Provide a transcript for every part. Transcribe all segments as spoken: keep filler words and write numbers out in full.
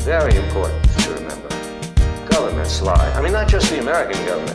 Very important to remember. Governments lie. I mean, not just the American government.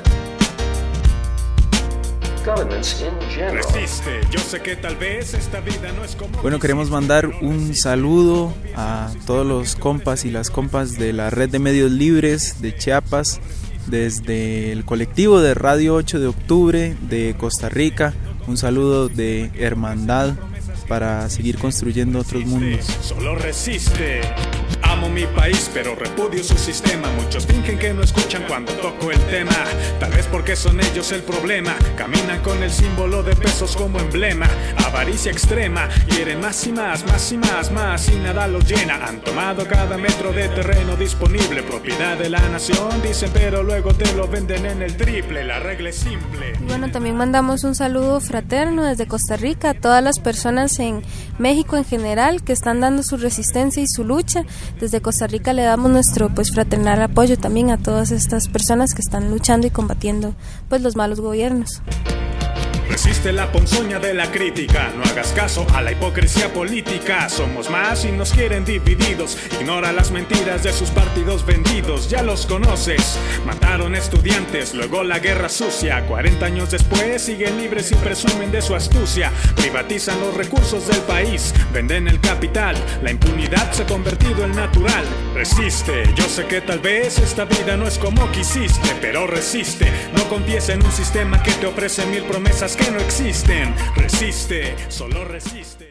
Governments in general. Resiste. Yo sé que tal vez esta vida no es como... Bueno, queremos mandar un saludo a todos los compas y las compas de la Red de Medios Libres de Chiapas, desde el colectivo de Radio ocho de octubre de Costa Rica. Un saludo de hermandad para seguir construyendo otros mundos. Solo resiste. Amo mi país, pero repudio su sistema. Muchos fingen que no escuchan cuando toco el tema. Tal vez porque son ellos el problema. Caminan con el símbolo de pesos como emblema. Avaricia extrema, quieren más y más, más y más, más, y nada los llena. Han tomado cada metro de terreno disponible, propiedad de la nación, dicen, pero luego te lo venden en el triple. La regla es simple. Y bueno, también mandamos un saludo fraterno desde Costa Rica a todas las personas en México en general que están dando su resistencia y su lucha. Desde Costa Rica le damos nuestro pues fraternal apoyo también a todas estas personas que están luchando y combatiendo pues los malos gobiernos. Resiste la ponzoña de la crítica, no hagas caso a la hipocresía política. Somos más y nos quieren divididos. Ignora las mentiras de sus partidos vendidos, ya los conoces. Mataron estudiantes, luego la guerra sucia. cuarenta años después siguen libres y presumen de su astucia. Privatizan los recursos del país, venden el capital. La impunidad se ha convertido en natural. Resiste, yo sé que tal vez esta vida no es como quisiste, pero resiste. No confíes en un sistema que te ofrece mil promesas que no existen. Resiste, solo resiste.